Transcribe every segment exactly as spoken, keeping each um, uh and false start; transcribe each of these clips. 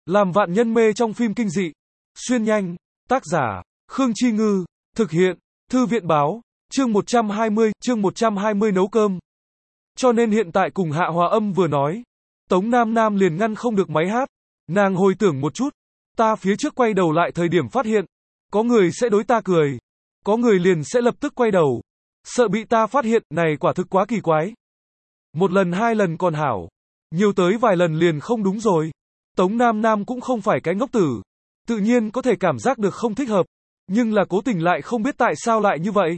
Làm vạn nhân mê trong phim kinh dị. Xuyên nhanh. Tác giả, Khương Chi Ngư. Thực hiện, Thư viện báo. Chương một trăm hai mươi, chương một trăm hai mươi nấu cơm. Cho nên hiện tại cùng Hạ Hòa Âm vừa nói. Tống Nam Nam liền ngăn không được máy hát. Nàng hồi tưởng một chút. Ta phía trước quay đầu lại thời điểm phát hiện. Có người sẽ đối ta cười. Có người liền sẽ lập tức quay đầu. Sợ bị ta phát hiện, này quả thực quá kỳ quái. Một lần hai lần còn hảo. Nhiều tới vài lần liền không đúng rồi. Tống Nam Nam cũng không phải cái ngốc tử. Tự nhiên có thể cảm giác được không thích hợp. Nhưng là cố tình lại không biết tại sao lại như vậy.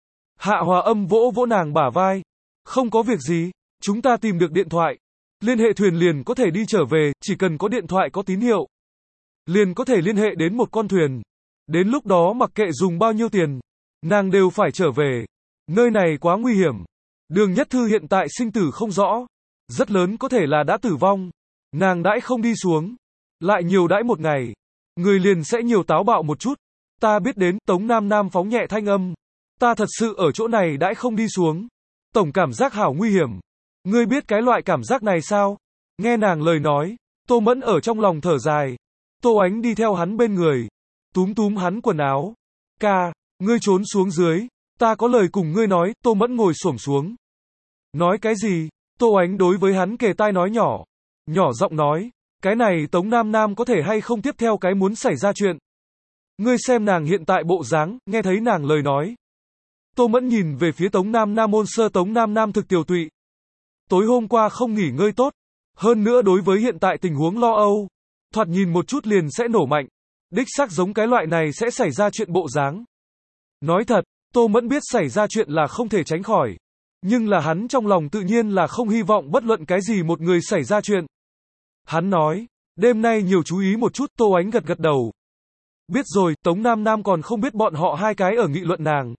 Hạ Hòa Âm vỗ vỗ nàng bả vai. Không có việc gì, chúng ta tìm được điện thoại. Liên hệ thuyền liền có thể đi trở về, chỉ cần có điện thoại có tín hiệu. Liền có thể liên hệ đến một con thuyền. Đến lúc đó mặc kệ dùng bao nhiêu tiền, nàng đều phải trở về. Nơi này quá nguy hiểm. Đường Nhất Thư hiện tại sinh tử không rõ. Rất lớn có thể là đã tử vong. Nàng đãi không đi xuống. Lại nhiều đãi một ngày. Người liền sẽ nhiều táo bạo một chút. Ta biết đến, Tống Nam Nam phóng nhẹ thanh âm. Ta thật sự ở chỗ này đãi không đi xuống. Tổng cảm giác hảo nguy hiểm. Ngươi biết cái loại cảm giác này sao? Nghe nàng lời nói, Tô Mẫn ở trong lòng thở dài. Tô Ánh đi theo hắn bên người. Túm túm hắn quần áo. Ca, ngươi trốn xuống dưới. Ta có lời cùng ngươi nói. Tô Mẫn ngồi xổm xuống. Nói cái gì? Tô Ánh đối với hắn kề tai nói nhỏ. Nhỏ giọng nói. Cái này Tống Nam Nam có thể hay không tiếp theo cái muốn xảy ra chuyện. Ngươi xem nàng hiện tại bộ dáng, nghe thấy nàng lời nói. Tô Mẫn nhìn về phía Tống Nam Nam ôn sơ. Tống Nam Nam thực tiều tụy. Tối hôm qua không nghỉ ngơi tốt. Hơn nữa đối với hiện tại tình huống lo âu. Thoạt nhìn một chút liền sẽ nổ mạnh. Đích xác giống cái loại này sẽ xảy ra chuyện bộ dáng. Nói thật, Tô Mẫn biết xảy ra chuyện là không thể tránh khỏi. Nhưng là hắn trong lòng tự nhiên là không hy vọng bất luận cái gì một người xảy ra chuyện. Hắn nói, đêm nay nhiều chú ý một chút. Tô Ánh gật gật đầu. Biết rồi. Tống Nam Nam còn không biết bọn họ hai cái ở nghị luận nàng.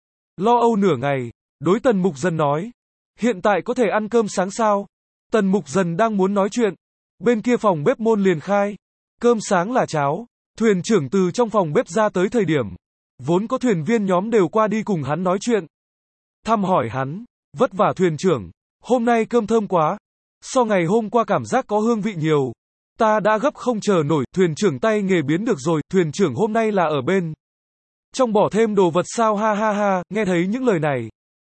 Lo âu nửa ngày, đối Tần Mục Dần nói. Hiện tại có thể ăn cơm sáng sao? Tần Mục Dần đang muốn nói chuyện. Bên kia phòng bếp môn liền khai. Cơm sáng là cháo. Thuyền trưởng từ trong phòng bếp ra tới thời điểm. Vốn có thuyền viên nhóm đều qua đi cùng hắn nói chuyện. Thăm hỏi hắn. Vất vả thuyền trưởng. Hôm nay cơm thơm quá. So ngày hôm qua cảm giác có hương vị nhiều. Ta đã gấp không chờ nổi. Thuyền trưởng tay nghề biến được rồi. Thuyền trưởng hôm nay là ở bên trong bỏ thêm đồ vật sao, ha ha ha. Nghe thấy những lời này,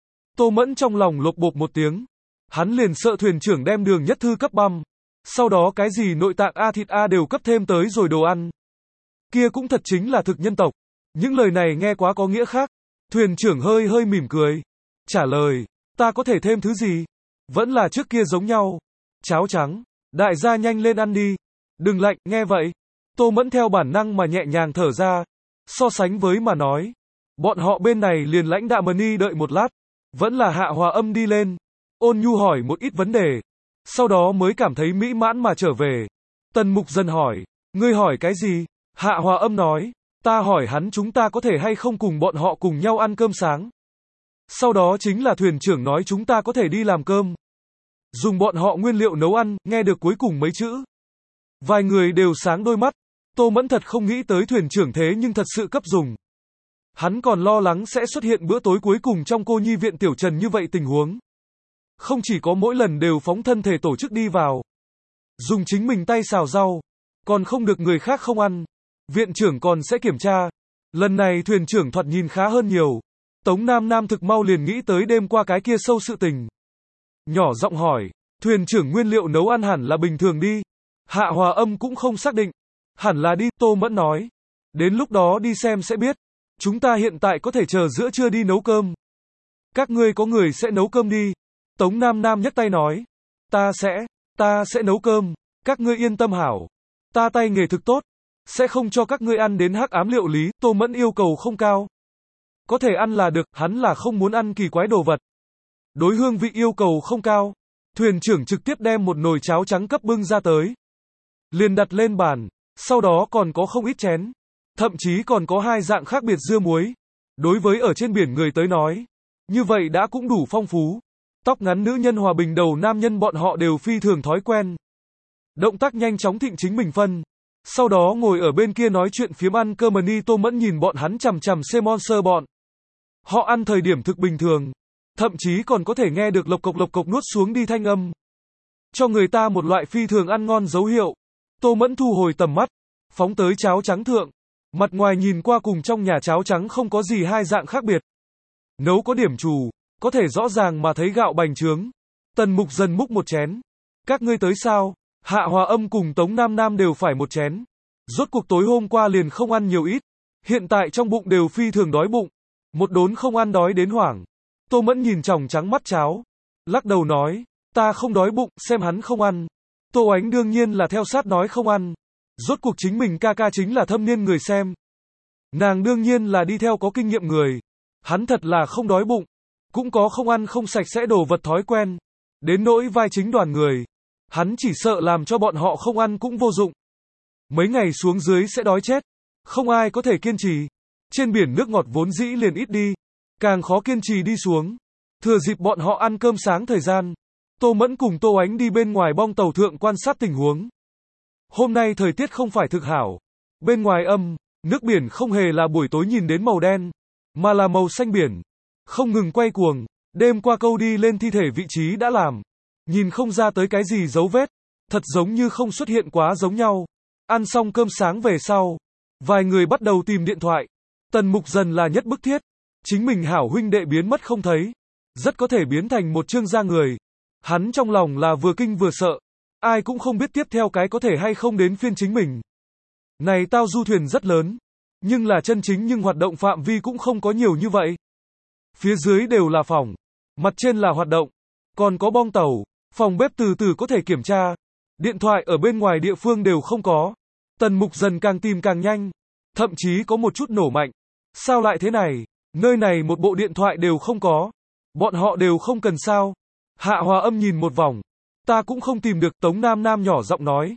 Tô Mẫn trong lòng lột bột một tiếng. Hắn liền sợ thuyền trưởng đem Đường Nhất Thư cấp băm. Sau đó cái gì nội tạng A thịt A đều cấp thêm tới rồi đồ ăn. Kia cũng thật chính là thực nhân tộc. Những lời này nghe quá có nghĩa khác. Thuyền trưởng hơi hơi mỉm cười. Trả lời, ta có thể thêm thứ gì? Vẫn là trước kia giống nhau. Cháo trắng. Đại gia nhanh lên ăn đi. Đừng lạnh, nghe vậy. Tô Mẫn theo bản năng mà nhẹ nhàng thở ra. So sánh với mà nói. Bọn họ bên này liền lãnh đạm mờ ni đợi một lát. Vẫn là Hạ Hòa Âm đi lên. Ôn nhu hỏi một ít vấn đề. Sau đó mới cảm thấy mỹ mãn mà trở về. Tần Mục Dần hỏi. Ngươi hỏi cái gì? Hạ Hòa Âm nói. Ta hỏi hắn chúng ta có thể hay không cùng bọn họ cùng nhau ăn cơm sáng. Sau đó chính là thuyền trưởng nói chúng ta có thể đi làm cơm. Dùng bọn họ nguyên liệu nấu ăn. Nghe được cuối cùng mấy chữ. Vài người đều sáng đôi mắt. Tô Mẫn thật không nghĩ tới thuyền trưởng thế nhưng thật sự cấp dùng. Hắn còn lo lắng sẽ xuất hiện bữa tối cuối cùng trong cô nhi viện Tiểu Trần như vậy tình huống. Không chỉ có mỗi lần đều phóng thân thể tổ chức đi vào. Dùng chính mình tay xào rau. Còn không được người khác không ăn. Viện trưởng còn sẽ kiểm tra. Lần này thuyền trưởng thoạt nhìn khá hơn nhiều. Tống Nam Nam thực mau liền nghĩ tới đêm qua cái kia sâu sự tình. Nhỏ giọng hỏi. Thuyền trưởng nguyên liệu nấu ăn hẳn là bình thường đi. Hạ Hòa Âm cũng không xác định. Hẳn là đi. Tô Mẫn nói. Đến lúc đó đi xem sẽ biết. Chúng ta hiện tại có thể chờ giữa trưa đi nấu cơm. Các ngươi có người sẽ nấu cơm đi. Tống Nam Nam nhấc tay nói. Ta sẽ, ta sẽ nấu cơm. Các ngươi yên tâm hảo. Ta tay nghề thực tốt. Sẽ không cho các ngươi ăn đến hắc ám liệu lý. Tô Mẫn yêu cầu không cao. Có thể ăn là được, hắn là không muốn ăn kỳ quái đồ vật. Đối hương vị yêu cầu không cao. Thuyền trưởng trực tiếp đem một nồi cháo trắng cấp bưng ra tới. Liền đặt lên bàn. Sau đó còn có không ít chén. Thậm chí còn có hai dạng khác biệt dưa muối. Đối với ở trên biển người tới nói. Như vậy đã cũng đủ phong phú. Tóc ngắn nữ nhân hòa bình đầu nam nhân bọn họ đều phi thường thói quen. Động tác nhanh chóng thịnh chính mình phân. Sau đó ngồi ở bên kia nói chuyện phiếm ăn cơm mà ni. Tô Mẫn nhìn bọn hắn chằm chằm xe monster bọn. Họ ăn thời điểm thực bình thường. Thậm chí còn có thể nghe được lộc cộc lộc cộc nuốt xuống đi thanh âm. Cho người ta một loại phi thường ăn ngon dấu hiệu. Tô Mẫn thu hồi tầm mắt, phóng tới cháo trắng thượng. Mặt ngoài nhìn qua cùng trong nhà cháo trắng không có gì hai dạng khác biệt. Nấu có điểm trù, có thể rõ ràng mà thấy gạo bành trướng. Tần Mục Dần múc một chén. Các ngươi tới sao? Hạ Hòa Âm cùng Tống Nam Nam đều phải một chén. Rốt cuộc tối hôm qua liền không ăn nhiều ít. Hiện tại trong bụng đều phi thường đói bụng. Một đốn không ăn đói đến hoảng. Tô Mẫn nhìn tròng trắng mắt cháo. Lắc đầu nói, ta không đói bụng, xem hắn không ăn. Tô Ánh đương nhiên là theo sát nói không ăn. Rốt cuộc chính mình ca ca chính là thâm niên người xem. Nàng đương nhiên là đi theo có kinh nghiệm người. Hắn thật là không đói bụng. Cũng có không ăn không sạch sẽ đồ vật thói quen. Đến nỗi vai chính đoàn người. Hắn chỉ sợ làm cho bọn họ không ăn cũng vô dụng. Mấy ngày xuống dưới sẽ đói chết. Không ai có thể kiên trì. Trên biển nước ngọt vốn dĩ liền ít đi. Càng khó kiên trì đi xuống. Thừa dịp bọn họ ăn cơm sáng thời gian. Tô Mẫn cùng Tô Ánh đi bên ngoài bong tàu thượng quan sát tình huống. Hôm nay thời tiết không phải thực hảo. Bên ngoài âm, nước biển không hề là buổi tối nhìn đến màu đen, mà là màu xanh biển. Không ngừng quay cuồng, đêm qua câu đi lên thi thể vị trí đã làm. Nhìn không ra tới cái gì dấu vết. Thật giống như không xuất hiện quá giống nhau. Ăn xong cơm sáng về sau. Vài người bắt đầu tìm điện thoại. Tần Mục Dần là nhất bức thiết. Chính mình hảo huynh đệ biến mất không thấy. Rất có thể biến thành một trương gia người. Hắn trong lòng là vừa kinh vừa sợ. Ai cũng không biết tiếp theo cái có thể hay không đến phiên chính mình. Này tao du thuyền rất lớn. Nhưng là chân chính nhưng hoạt động phạm vi cũng không có nhiều như vậy. Phía dưới đều là phòng. Mặt trên là hoạt động. Còn có bong tàu. Phòng bếp từ từ có thể kiểm tra. Điện thoại ở bên ngoài địa phương đều không có. Tần Mục Dần càng tìm càng nhanh. Thậm chí có một chút nổ mạnh. Sao lại thế này? Nơi này một bộ điện thoại đều không có. Bọn họ đều không cần sao? Hạ Hòa Âm nhìn một vòng. Ta cũng không tìm được. Tống Nam Nam nhỏ giọng nói.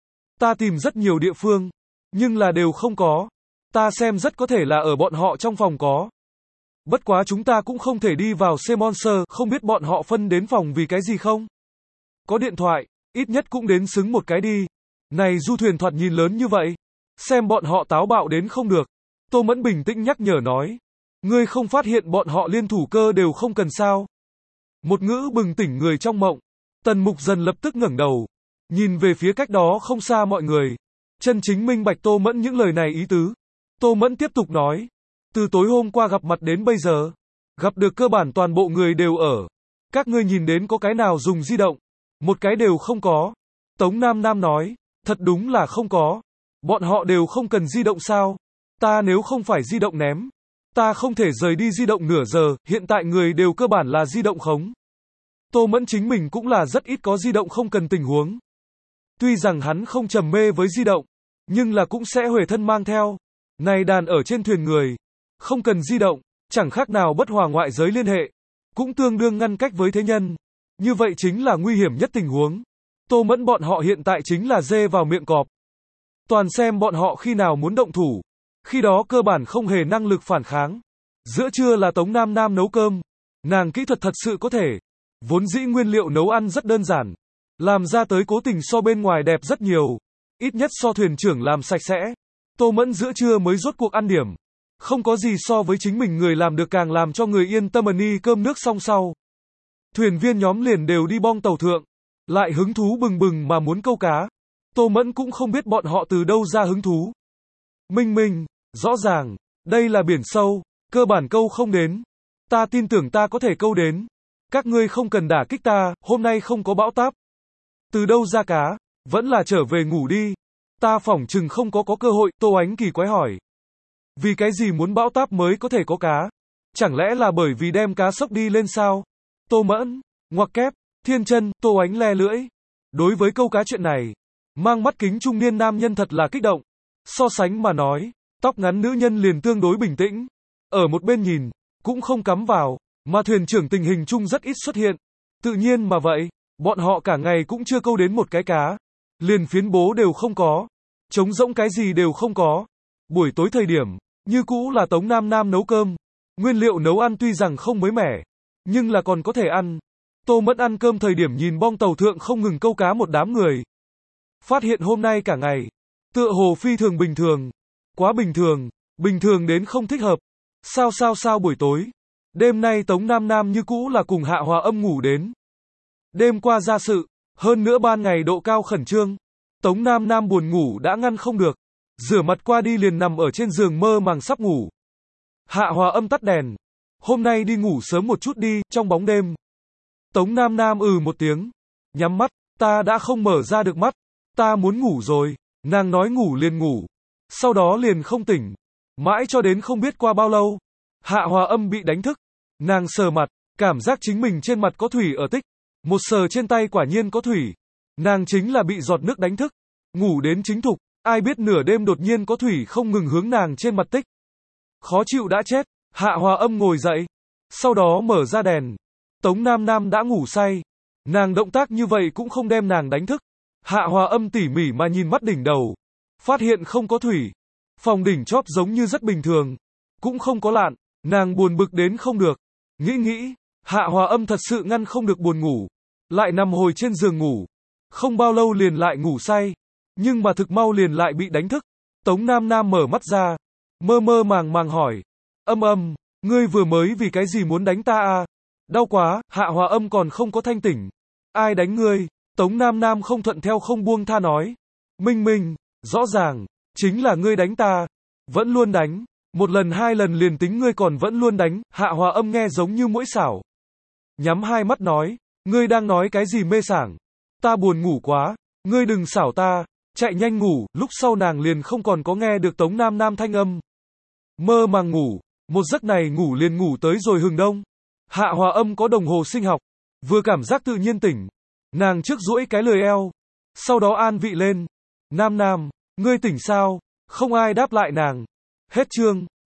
Ta tìm rất nhiều địa phương. Nhưng là đều không có. Ta xem rất có thể là ở bọn họ trong phòng có. Bất quá chúng ta cũng không thể đi vào C-Monster. Không biết bọn họ phân đến phòng vì cái gì không? Có điện thoại. Ít nhất cũng đến xứng một cái đi. Này du thuyền thoạt nhìn lớn như vậy. Xem bọn họ táo bạo đến không được. Tô Mẫn bình tĩnh nhắc nhở nói. Ngươi không phát hiện bọn họ liên thủ cơ đều không cần sao? Một ngữ bừng tỉnh người trong mộng. Tần Mục Dần lập tức ngẩng đầu. Nhìn về phía cách đó không xa mọi người. Chân chính minh bạch Tô Mẫn những lời này ý tứ. Tô Mẫn tiếp tục nói. Từ tối hôm qua gặp mặt đến bây giờ. Gặp được cơ bản toàn bộ người đều ở. Các ngươi nhìn đến có cái nào dùng di động. Một cái đều không có. Tống Nam Nam nói. Thật đúng là không có. Bọn họ đều không cần di động sao? Ta nếu không phải di động ném. Ta không thể rời đi di động nửa giờ. Hiện tại người đều cơ bản là di động khống. Tô Mẫn chính mình cũng là rất ít có di động không cần tình huống. Tuy rằng hắn không trầm mê với di động. Nhưng là cũng sẽ huề thân mang theo. Này đàn ở trên thuyền người. Không cần di động. Chẳng khác nào bất hòa ngoại giới liên hệ. Cũng tương đương ngăn cách với thế nhân. Như vậy chính là nguy hiểm nhất tình huống. Tô Mẫn bọn họ hiện tại chính là dê vào miệng cọp. Toàn xem bọn họ khi nào muốn động thủ. Khi đó cơ bản không hề năng lực phản kháng. Giữa trưa là Tống Nam Nam nấu cơm. Nàng kỹ thuật thật sự có thể. Vốn dĩ nguyên liệu nấu ăn rất đơn giản. Làm ra tới cố tình so bên ngoài đẹp rất nhiều. Ít nhất so thuyền trưởng làm sạch sẽ. Tô Mẫn giữa trưa mới rốt cuộc ăn điểm. Không có gì so với chính mình người làm được càng làm cho người yên tâm ni cơm nước xong sau. Thuyền viên nhóm liền đều đi bong tàu thượng. Lại hứng thú bừng bừng mà muốn câu cá. Tô Mẫn cũng không biết bọn họ từ đâu ra hứng thú. Minh minh, rõ ràng, đây là biển sâu, cơ bản câu không đến. Ta tin tưởng ta có thể câu đến. Các ngươi không cần đả kích ta, hôm nay không có bão táp. Từ đâu ra cá, vẫn là trở về ngủ đi. Ta phỏng chừng không có có cơ hội, Tô Ánh kỳ quái hỏi. Vì cái gì muốn bão táp mới có thể có cá? Chẳng lẽ là bởi vì đem cá sốc đi lên sao? Tô Mẫn, ngoặc kép, thiên chân, Tô Ánh le lưỡi. Đối với câu cá chuyện này, mang mắt kính trung niên nam nhân thật là kích động. So sánh mà nói, tóc ngắn nữ nhân liền tương đối bình tĩnh. Ở một bên nhìn, cũng không cắm vào, mà thuyền trưởng tình hình chung rất ít xuất hiện. Tự nhiên mà vậy, bọn họ cả ngày cũng chưa câu đến một cái cá. Liền phiến bố đều không có. Trống rỗng cái gì đều không có. Buổi tối thời điểm, như cũ là Tống Nam Nam nấu cơm. Nguyên liệu nấu ăn tuy rằng không mới mẻ, nhưng là còn có thể ăn. Tô Mẫn ăn cơm thời điểm nhìn bong tàu thượng không ngừng câu cá một đám người. Phát hiện hôm nay cả ngày, tựa hồ phi thường bình thường. Quá bình thường, bình thường đến không thích hợp. Sao sao sao buổi tối. Đêm nay Tống Nam Nam như cũ là cùng Hạ Hòa Âm ngủ đến. Đêm qua ra sự, hơn nữa ban ngày độ cao khẩn trương. Tống Nam Nam buồn ngủ đã ngăn không được. Rửa mặt qua đi liền nằm ở trên giường mơ màng sắp ngủ. Hạ Hòa Âm tắt đèn. Hôm nay đi ngủ sớm một chút đi, trong bóng đêm. Tống Nam Nam ừ một tiếng. Nhắm mắt, ta đã không mở ra được mắt. Ta muốn ngủ rồi. Nàng nói ngủ liền ngủ. Sau đó liền không tỉnh. Mãi cho đến không biết qua bao lâu. Hạ Hòa Âm bị đánh thức. Nàng sờ mặt, cảm giác chính mình trên mặt có thủy ở tích. Một sờ trên tay quả nhiên có thủy. Nàng chính là bị giọt nước đánh thức. Ngủ đến chính thục, ai biết nửa đêm đột nhiên có thủy không ngừng hướng nàng trên mặt tích. Khó chịu đã chết, Hạ Hòa Âm ngồi dậy. Sau đó mở ra đèn. Tống Nam Nam đã ngủ say. Nàng động tác như vậy cũng không đem nàng đánh thức. Hạ Hòa Âm tỉ mỉ mà nhìn mắt đỉnh đầu. Phát hiện không có thủy. Phòng đỉnh chóp giống như rất bình thường. Cũng không có lạn. Nàng buồn bực đến không được. Nghĩ nghĩ, Hạ Hòa Âm thật sự ngăn không được buồn ngủ. Lại nằm hồi trên giường ngủ. Không bao lâu liền lại ngủ say. Nhưng mà thực mau liền lại bị đánh thức. Tống Nam Nam mở mắt ra. Mơ mơ màng màng hỏi. Âm Âm, ngươi vừa mới vì cái gì muốn đánh ta à? Đau quá, Hạ Hòa Âm còn không có thanh tỉnh. Ai đánh ngươi? Tống Nam Nam không thuận theo không buông tha nói. Minh Minh, rõ ràng, chính là ngươi đánh ta. Vẫn luôn đánh. Một lần hai lần liền tính ngươi còn vẫn luôn đánh. Hạ Hòa Âm nghe giống như mũi xảo. Nhắm hai mắt nói. Ngươi đang nói cái gì mê sảng? Ta buồn ngủ quá. Ngươi đừng xảo ta. Chạy nhanh ngủ. Lúc sau nàng liền không còn có nghe được Tống Nam Nam thanh âm. Mơ màng ngủ. Một giấc này ngủ liền ngủ tới rồi hừng đông. Hạ Hòa Âm có đồng hồ sinh học. Vừa cảm giác tự nhiên tỉnh. Nàng trước duỗi cái lười eo. Sau đó an vị lên. Nam Nam, ngươi tỉnh sao? Không ai đáp lại nàng. Hết chương.